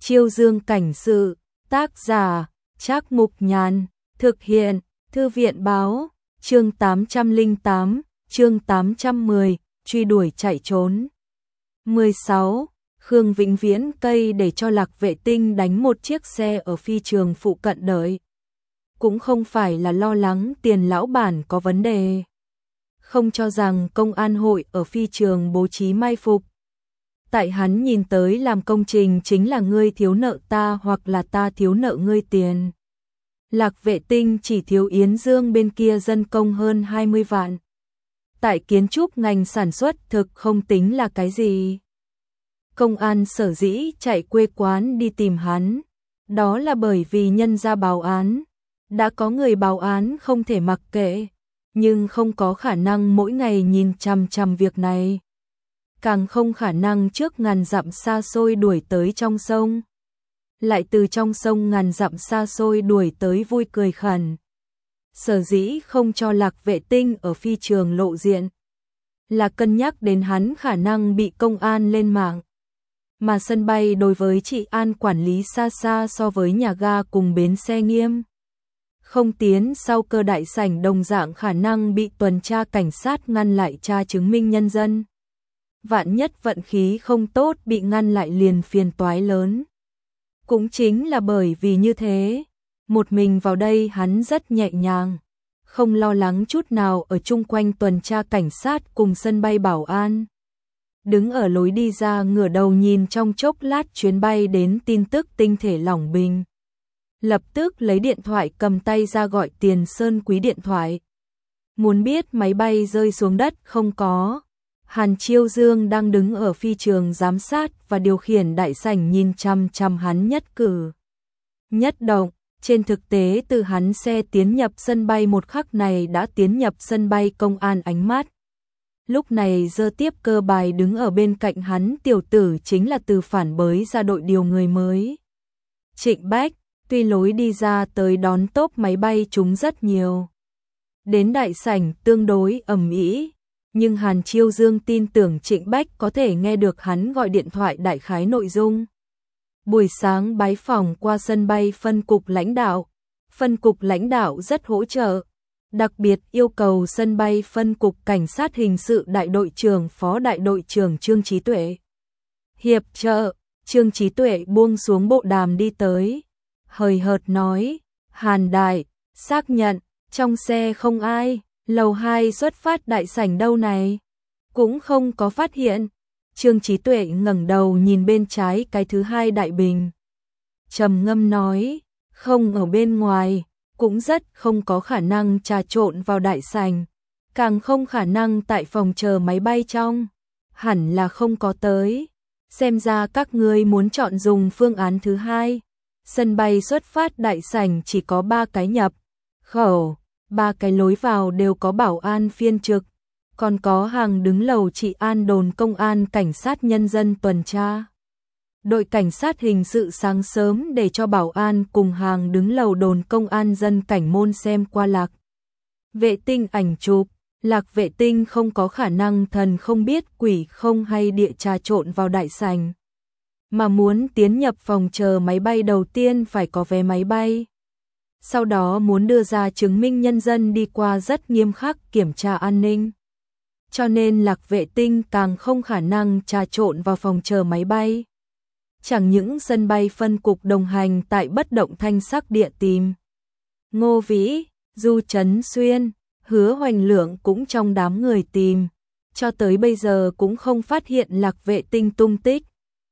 Chiêu Dương cảnh sự, tác giả, Trác Mục Nhàn, thực hiện, Thư viện báo, chương 808, chương 810, truy đuổi chạy trốn. 16. Khương Vĩnh Viễn cây để cho Lạc Vệ Tinh đánh một chiếc xe ở phi trường phụ cận đợi. Cũng không phải là lo lắng tiền lão bản có vấn đề. Không cho rằng công an hội ở phi trường bố trí mai phục. Tại hắn nhìn tới làm công trình chính là ngươi thiếu nợ ta hoặc là ta thiếu nợ ngươi tiền. Lạc Vệ Tinh chỉ thiếu Yến Dương bên kia dân công hơn 20 vạn. Tại kiến trúc ngành sản xuất thực không tính là cái gì. Công an sở dĩ chạy quê quán đi tìm hắn. Đó là bởi vì nhân ra báo án. Đã có người báo án không thể mặc kệ. Nhưng không có khả năng mỗi ngày nhìn chằm chằm việc này. Càng không khả năng trước ngàn dặm xa xôi đuổi tới trong sông. Lại từ trong sông ngàn dặm xa xôi đuổi tới vui cười khẩn. Sở dĩ không cho Lạc Vệ Tinh ở phi trường lộ diện. Là cân nhắc đến hắn khả năng bị công an lên mạng. Mà sân bay đối với trị an quản lý xa xa so với nhà ga cùng bến xe nghiêm. Không tiến sau cơ đại sảnh đồng dạng khả năng bị tuần tra cảnh sát ngăn lại tra chứng minh nhân dân. Vạn nhất vận khí không tốt bị ngăn lại liền phiền toái lớn. Cũng chính là bởi vì như thế, một mình vào đây hắn rất nhẹ nhàng, không lo lắng chút nào ở chung quanh tuần tra cảnh sát cùng sân bay bảo an. Đứng ở lối đi ra ngửa đầu nhìn trong chốc lát chuyến bay đến tin tức tinh thể lỏng bình. Lập tức lấy điện thoại cầm tay ra gọi Tiền Sơn Quý điện thoại. Muốn biết máy bay rơi xuống đất không có. Hàn Chiêu Dương đang đứng ở phi trường giám sát và điều khiển đại sảnh nhìn chằm chằm hắn nhất cử nhất động. Trên thực tế từ hắn xe tiến nhập sân bay một khắc này đã tiến nhập sân bay công an ánh mắt. Lúc này giơ tiếp cơ bài đứng ở bên cạnh hắn tiểu tử chính là từ phản bới ra đội điều người mới. Trịnh Bách, tuy lối đi ra tới đón tốp máy bay chúng rất nhiều. Đến đại sảnh tương đối ầm ĩ. Nhưng Hàn Chiêu Dương tin tưởng Trịnh Bách có thể nghe được hắn gọi điện thoại đại khái nội dung. Buổi sáng bái phỏng qua sân bay phân cục lãnh đạo. Phân cục lãnh đạo rất hỗ trợ. Đặc biệt yêu cầu sân bay phân cục cảnh sát hình sự đại đội trưởng phó đại đội trưởng Trương Trí Tuệ hiệp trợ. Trương Trí Tuệ buông xuống bộ đàm đi tới. Hời hợt nói, Hàn đại, xác nhận, trong xe không ai. Lầu 2 xuất phát đại sảnh đâu này? Cũng không có phát hiện. Trương Trí Tuệ ngẩng đầu nhìn bên trái cái thứ hai đại bình. Trầm ngâm nói, không ở bên ngoài, cũng rất không có khả năng trà trộn vào đại sảnh. Càng không khả năng tại phòng chờ máy bay trong. Hẳn là không có tới. Xem ra các ngươi muốn chọn dùng phương án thứ hai. Sân bay xuất phát đại sảnh chỉ có 3 cái nhập khẩu. 3 cái lối vào đều có bảo an phiên trực, còn có hàng đứng lầu trị an đồn công an cảnh sát nhân dân tuần tra. Đội cảnh sát hình sự sáng sớm để cho bảo an cùng hàng đứng lầu đồn công an dân cảnh môn xem qua Lạc Vệ Tinh ảnh chụp. Lạc Vệ Tinh không có khả năng thần không biết quỷ không hay địa trà trộn vào đại sảnh. Mà muốn tiến nhập phòng chờ máy bay đầu tiên phải có vé máy bay. Sau đó muốn đưa ra chứng minh nhân dân đi qua rất nghiêm khắc kiểm tra an ninh. Cho nên Lạc Vệ Tinh càng không khả năng trà trộn vào phòng chờ máy bay. Chẳng những sân bay phân cục đồng hành tại bất động thanh sắc địa tìm. Ngô Vĩ, Du Trấn Xuyên, Hứa Hoành Lượng cũng trong đám người tìm. Cho tới bây giờ cũng không phát hiện Lạc Vệ Tinh tung tích.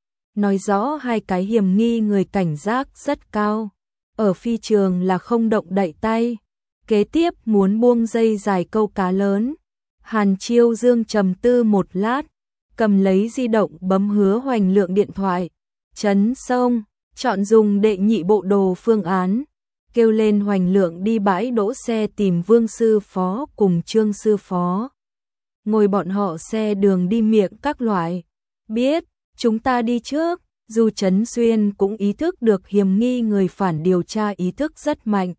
Nói rõ hai cái hiểm nghi người cảnh giác rất cao. Ở phi trường là không động đậy tay. Kế tiếp muốn buông dây dài câu cá lớn. Hàn Chiêu Dương trầm tư một lát. Cầm lấy di động bấm Hứa Hoành Lượng điện thoại. Trấn Sông, chọn dùng đệ nhị bộ đồ phương án. Kêu lên Hoành Lượng đi bãi đỗ xe tìm Vương Sư Phó cùng Trương Sư Phó. Ngồi bọn họ xe đường đi miệng các loại. Biết, chúng ta đi trước. Du Trấn Xuyên cũng ý thức được hiểm nghi người phản điều tra ý thức rất mạnh.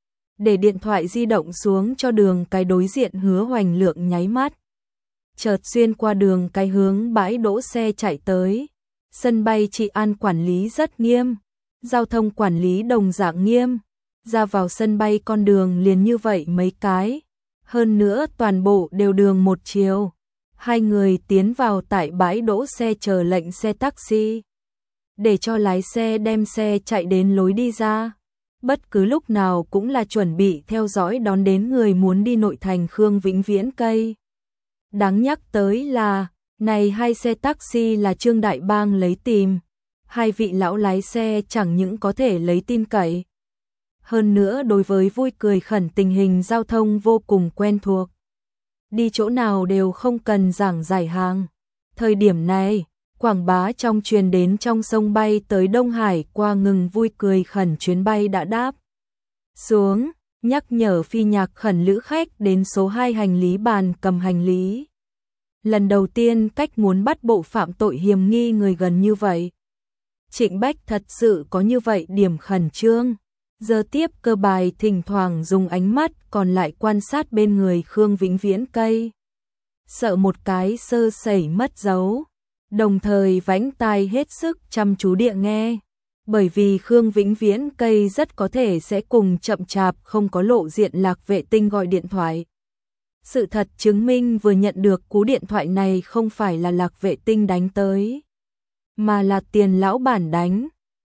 Để điện thoại di động xuống cho đường cái đối diện Hứa Hoành Lượng nháy mắt. Chợt xuyên qua đường cái hướng bãi đỗ xe chạy tới. Sân bay trị an quản lý rất nghiêm, giao thông quản lý đồng dạng nghiêm, ra vào sân bay con đường liền như vậy mấy cái, hơn nữa toàn bộ đều đường một chiều. Hai người tiến vào tại bãi đỗ xe chờ lệnh xe taxi, để cho lái xe đem xe chạy đến lối đi ra. Bất cứ lúc nào cũng là chuẩn bị theo dõi đón đến người muốn đi nội thành Khương Vĩnh Viễn cây. Đáng nhắc tới là, này hai xe taxi là Trương Đại Bang lấy tìm, hai vị lão lái xe chẳng những có thể lấy tin cậy, hơn nữa đối với vui cười khẩn tình hình giao thông vô cùng quen thuộc. Đi chỗ nào đều không cần giảng giải hàng. Thời điểm này, quảng bá trong truyền đến trong sông bay tới Đông Hải qua ngừng vui cười khẩn chuyến bay đã đáp xuống, nhắc nhở phi nhạc khẩn lữ khách đến số 2 hành lý bàn cầm hành lý. Lần đầu tiên cách muốn bắt bộ phạm tội hiểm nghi người gần như vậy. Trịnh Bách thật sự có như vậy điểm khẩn trương. Giờ tiếp cơ bài thỉnh thoảng dùng ánh mắt còn lại quan sát bên người Khương Vĩnh Viễn cây. Sợ một cái sơ sẩy mất dấu. Đồng thời vánh tai hết sức chăm chú địa nghe. Bởi vì Khương Vĩnh Viễn cây rất có thể sẽ cùng chậm chạp không có lộ diện Lạc Vệ Tinh gọi điện thoại. Sự thật chứng minh vừa nhận được cú điện thoại này không phải là Lạc Vệ Tinh đánh tới, mà là Tiền lão bản đánh.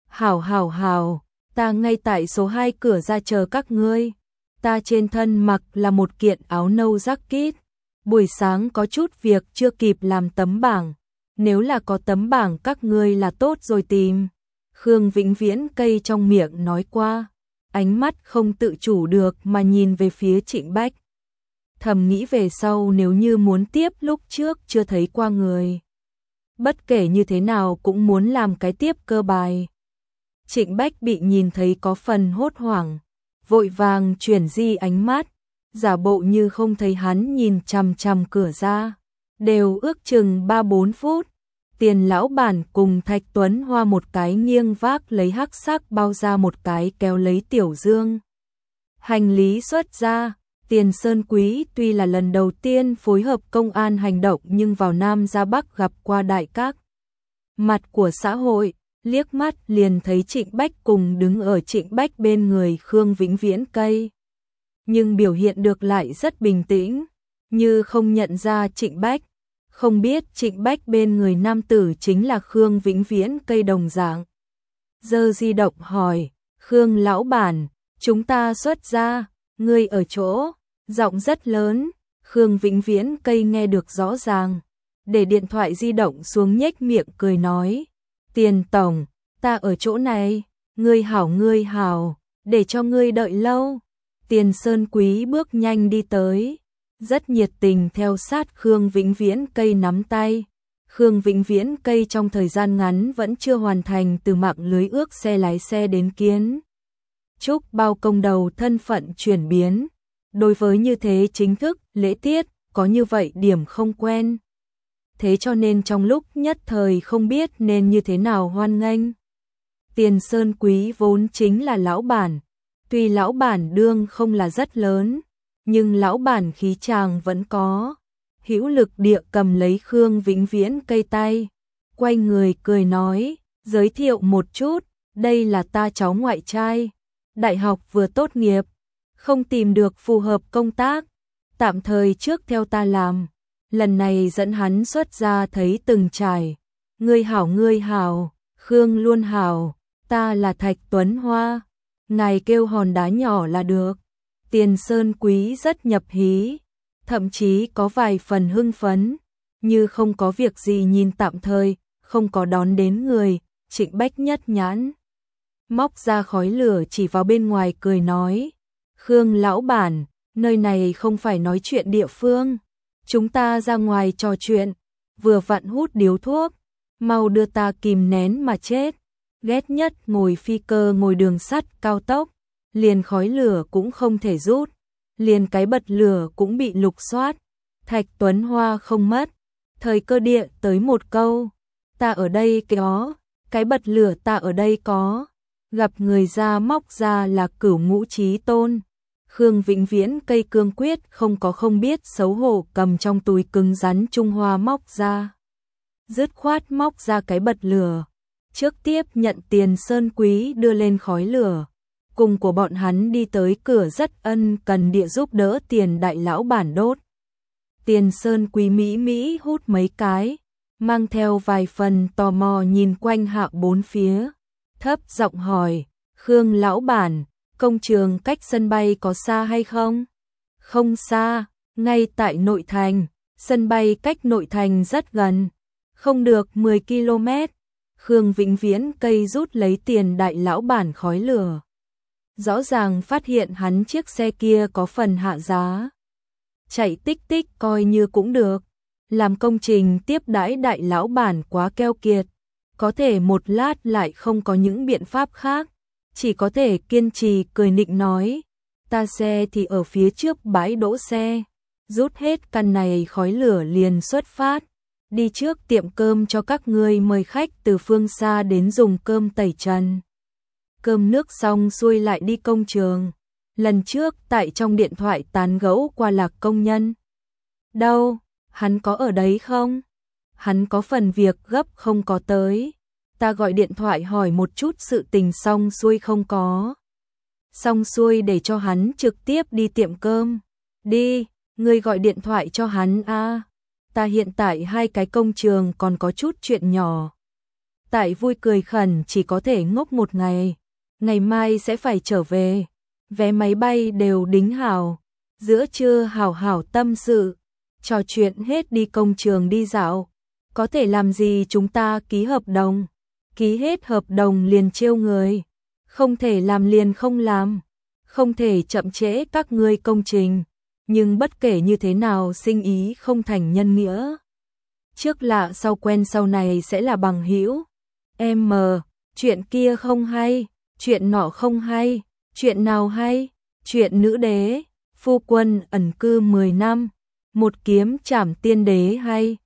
Hảo, ta ngay tại số 2 cửa ra chờ các ngươi. Ta trên thân mặc là một kiện áo nâu jacket. Buổi sáng có chút việc chưa kịp làm tấm bảng. Nếu là có tấm bảng các ngươi là tốt rồi tìm. Khương Vĩnh Viễn cây trong miệng nói qua. Ánh mắt không tự chủ được mà nhìn về phía Trịnh Bách. Thầm nghĩ về sau nếu như muốn tiếp lúc trước chưa thấy qua người. Bất kể như thế nào cũng muốn làm cái tiếp cơ bài. Trịnh Bách bị nhìn thấy có phần hốt hoảng, vội vàng chuyển di ánh mắt, giả bộ như không thấy hắn nhìn chằm chằm cửa ra. Đều ước chừng 3-4 phút, Tiền lão bản cùng Thạch Tuấn Hoa một cái nghiêng vác lấy hắc sắc bao ra một cái kéo lấy tiểu dương. Hành lý xuất ra, Tiền Sơn Quý tuy là lần đầu tiên phối hợp công an hành động nhưng vào Nam ra Bắc gặp qua đại các mặt của xã hội. Liếc mắt liền thấy Trịnh Bách cùng đứng ở Trịnh Bách bên người Khương Vĩnh Viễn cây. Nhưng biểu hiện được lại rất bình tĩnh, như không nhận ra Trịnh Bách, không biết Trịnh Bách bên người nam tử chính là Khương Vĩnh Viễn cây đồng dạng. Giơ di động hỏi, Khương lão bản, chúng ta xuất ra, ngươi ở chỗ, giọng rất lớn, Khương Vĩnh Viễn cây nghe được rõ ràng, để điện thoại di động xuống nhếch miệng cười nói. Tiền tổng, ta ở chỗ này, ngươi hảo, để cho ngươi đợi lâu. Tiền Sơn Quý bước nhanh đi tới, rất nhiệt tình theo sát Khương Vĩnh Viễn cây nắm tay. Khương Vĩnh Viễn cây trong thời gian ngắn vẫn chưa hoàn thành từ mạng lưới ước xe lái xe đến kiến trúc bao công đầu thân phận chuyển biến. Đối với như thế chính thức, lễ tiết, có như vậy điểm không quen. Thế cho nên trong lúc nhất thời không biết nên như thế nào hoan nghênh. Tiền Sơn Quý vốn chính là lão bản, tuy lão bản đương không là rất lớn, nhưng lão bản khí chàng vẫn có. Hữu lực địa cầm lấy Khương Vĩnh Viễn cây tay, quay người cười nói, giới thiệu một chút, đây là ta cháu ngoại trai, đại học vừa tốt nghiệp, không tìm được phù hợp công tác, tạm thời trước theo ta làm. Lần này dẫn hắn xuất ra thấy từng trải. Ngươi hảo, Khương luôn hảo, ta là Thạch Tuấn Hoa. Ngài kêu hòn đá nhỏ là được. Tiền Sơn Quý rất nhập hí, thậm chí có vài phần hưng phấn, như không có việc gì nhìn tạm thời, không có đón đến người. Trịnh Bách nhất nhãn móc ra khói lửa chỉ vào bên ngoài cười nói, Khương lão bản, nơi này không phải nói chuyện địa phương. Chúng ta ra ngoài trò chuyện, vừa vặn hút điếu thuốc, mau đưa ta kìm nén mà chết. Ghét nhất ngồi phi cơ ngồi đường sắt cao tốc, liền khói lửa cũng không thể rút, liền cái bật lửa cũng bị lục soát. Thạch Tuấn Hoa không mất, thời cơ địa tới một câu, ta ở đây có, cái bật lửa ta ở đây có, gặp người ra móc ra là Cửu Ngũ Chí Tôn. Khương Vĩnh Viễn cây cương quyết không có không biết xấu hổ cầm trong túi cứng rắn Trung Hoa móc ra dứt khoát móc ra cái bật lửa, trước tiếp nhận tiền Sơn Quý đưa lên khói lửa, cùng của bọn hắn đi tới cửa rất ân cần địa giúp đỡ Tiền đại lão bản đốt. Tiền Sơn Quý mỹ hút mấy cái, mang theo vài phần tò mò nhìn quanh hạ bốn phía, thấp giọng hỏi, Khương lão bản, công trường cách sân bay có xa hay không? Không xa, ngay tại nội thành, sân bay cách nội thành rất gần, không được 10 km. Khương Vĩnh Viễn cây rút lấy Tiền đại lão bản khói lửa. Rõ ràng phát hiện hắn chiếc xe kia có phần hạ giá. Chạy tích tích coi như cũng được. Làm công trình tiếp đãi đại lão bản quá keo kiệt. Có thể một lát lại không có những biện pháp khác. Chỉ có thể kiên trì cười nịnh nói. Ta xe thì ở phía trước bãi đỗ xe. Rút hết căn này khói lửa liền xuất phát. Đi trước tiệm cơm cho các ngươi mời khách từ phương xa đến dùng cơm tẩy trần. Cơm nước xong xuôi lại đi công trường. Lần trước tại trong điện thoại tán gẫu qua Lạc công nhân. Đâu, hắn có ở đấy không? Hắn có phần việc gấp không có tới. Ta gọi điện thoại hỏi một chút sự tình xong xuôi không có. Xong xuôi để cho hắn trực tiếp đi tiệm cơm. Đi, ngươi gọi điện thoại cho hắn a. Ta hiện tại hai cái công trường còn có chút chuyện nhỏ. Tại vui cười khẩn chỉ có thể ngốc một ngày. Ngày mai sẽ phải trở về. Vé máy bay đều đính hảo. Giữa trưa hảo hảo tâm sự. Trò chuyện hết đi công trường đi dạo. Có thể làm gì chúng ta ký hợp đồng. Ký hết hợp đồng liền trêu người. Không thể làm liền không làm. Không thể chậm trễ các ngươi công trình. Nhưng bất kể như thế nào sinh ý không thành nhân nghĩa. Trước lạ sau quen sau này sẽ là bằng hữu. Em mờ, chuyện kia không hay, chuyện nọ không hay, chuyện nào hay, chuyện nữ đế, phu quân ẩn cư 10 năm, một kiếm trảm tiên đế hay.